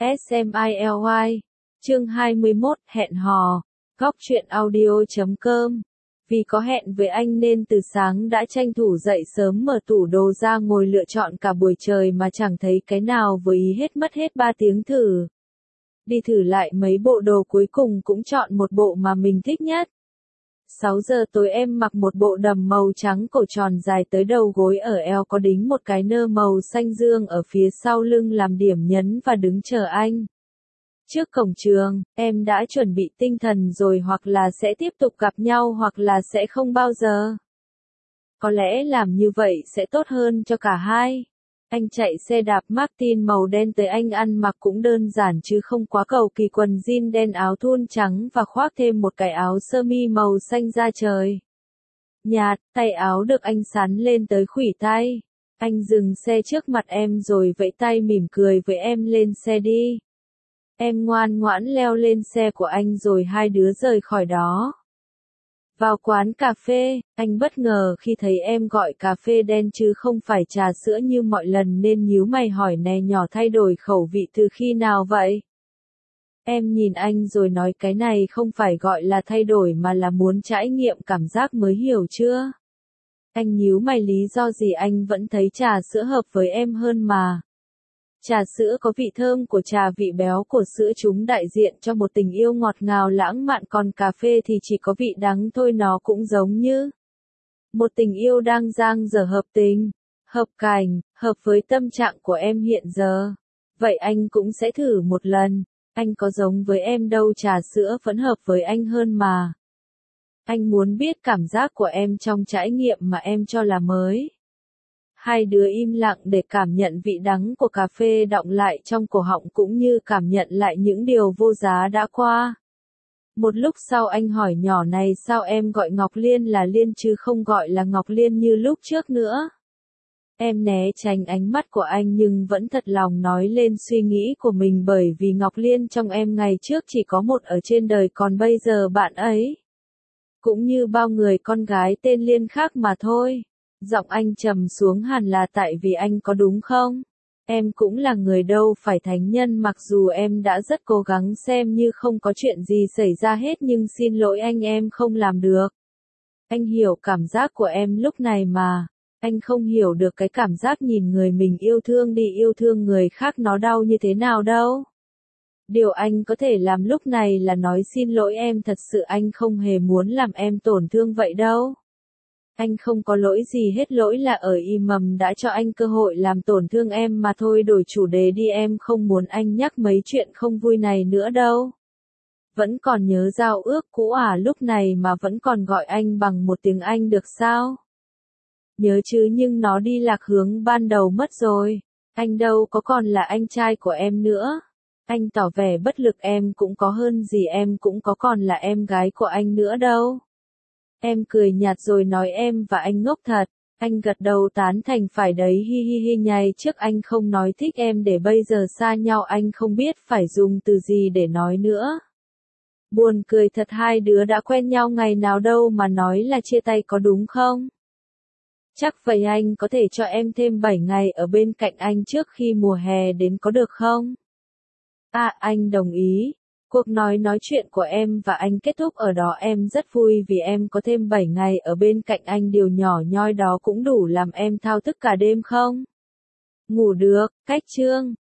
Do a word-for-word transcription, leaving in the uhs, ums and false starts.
Smiley. Chương hai mươi mốt, hẹn hò. Góc truyện audio chấm com. Vì có hẹn với anh nên từ sáng đã tranh thủ dậy sớm mở tủ đồ ra ngồi lựa chọn cả buổi trời mà chẳng thấy cái nào vừa ý hết, mất hết ba tiếng thử. Đi thử lại mấy bộ đồ cuối cùng cũng chọn một bộ mà mình thích nhất. sáu giờ tối em mặc một bộ đầm màu trắng cổ tròn dài tới đầu gối, ở eo có đính một cái nơ màu xanh dương ở phía sau lưng làm điểm nhấn và đứng chờ anh. Trước cổng trường, em đã chuẩn bị tinh thần rồi, hoặc là sẽ tiếp tục gặp nhau hoặc là sẽ không bao giờ. Có lẽ làm như vậy sẽ tốt hơn cho cả hai. Anh chạy xe đạp Martin màu đen tới, anh ăn mặc cũng đơn giản chứ không quá cầu kỳ, quần jean đen, áo thun trắng và khoác thêm một cái áo sơ mi màu xanh da trời nhạt, tay áo được anh sắn lên tới khuỷu tay. Anh dừng xe trước mặt em rồi vẫy tay mỉm cười với em lên xe đi. Em ngoan ngoãn leo lên xe của anh rồi hai đứa rời khỏi đó. Vào quán cà phê, anh bất ngờ khi thấy em gọi cà phê đen chứ không phải trà sữa như mọi lần nên nhíu mày hỏi nè nhỏ, thay đổi khẩu vị từ khi nào vậy? Em nhìn anh rồi nói cái này không phải gọi là thay đổi mà là muốn trải nghiệm cảm giác mới, hiểu chưa? Anh nhíu mày, lý do gì? Anh vẫn thấy trà sữa hợp với em hơn mà. Trà sữa có vị thơm của trà, vị béo của sữa, chúng đại diện cho một tình yêu ngọt ngào lãng mạn, còn cà phê thì chỉ có vị đắng thôi. Nó cũng giống như một tình yêu đang dang dở, hợp tình, hợp cảnh, hợp với tâm trạng của em hiện giờ. Vậy anh cũng sẽ thử một lần. Anh có giống với em đâu, trà sữa vẫn hợp với anh hơn mà. Anh muốn biết cảm giác của em trong trải nghiệm mà em cho là mới. Hai đứa im lặng để cảm nhận vị đắng của cà phê đọng lại trong cổ họng, cũng như cảm nhận lại những điều vô giá đã qua. Một lúc sau anh hỏi nhỏ này, sao em gọi Ngọc Liên là Liên chứ không gọi là Ngọc Liên như lúc trước nữa? Em né tránh ánh mắt của anh nhưng vẫn thật lòng nói lên suy nghĩ của mình, bởi vì Ngọc Liên trong em ngày trước chỉ có một ở trên đời, còn bây giờ bạn ấy cũng như bao người con gái tên Liên khác mà thôi. Giọng anh trầm xuống, hẳn là tại vì anh có đúng không? Em cũng là người đâu phải thánh nhân, mặc dù em đã rất cố gắng xem như không có chuyện gì xảy ra hết, nhưng xin lỗi anh, em không làm được. Anh hiểu cảm giác của em lúc này mà. Anh không hiểu được cái cảm giác nhìn người mình yêu thương đi yêu thương người khác nó đau như thế nào đâu. Điều anh có thể làm lúc này là nói xin lỗi em, thật sự anh không hề muốn làm em tổn thương vậy đâu. Anh không có lỗi gì hết, lỗi là ở y mầm đã cho anh cơ hội làm tổn thương em mà thôi. Đổi chủ đề đi, em không muốn anh nhắc mấy chuyện không vui này nữa đâu. Vẫn còn nhớ giao ước cũ à? Lúc này mà vẫn còn gọi anh bằng một tiếng Anh được sao? Nhớ chứ, nhưng nó đi lạc hướng ban đầu mất rồi. Anh đâu có còn là anh trai của em nữa. Anh tỏ vẻ bất lực, em cũng có hơn gì, em cũng có còn là em gái của anh nữa đâu. Em cười nhạt rồi nói em và anh ngốc thật. Anh gật đầu tán thành, phải đấy, hi hi hi nhai, trước anh không nói thích em, để bây giờ xa nhau anh không biết phải dùng từ gì để nói nữa. Buồn cười thật, hai đứa đã quen nhau ngày nào đâu mà nói là chia tay, có đúng không? Chắc vậy, anh có thể cho em thêm bảy ngày ở bên cạnh anh trước khi mùa hè đến có được không? À, anh đồng ý. Cuộc nói nói chuyện của em và anh kết thúc ở đó, em rất vui vì em có thêm bảy ngày ở bên cạnh anh, điều nhỏ nhoi đó cũng đủ làm em thao thức cả đêm không? Ngủ được. Cách chương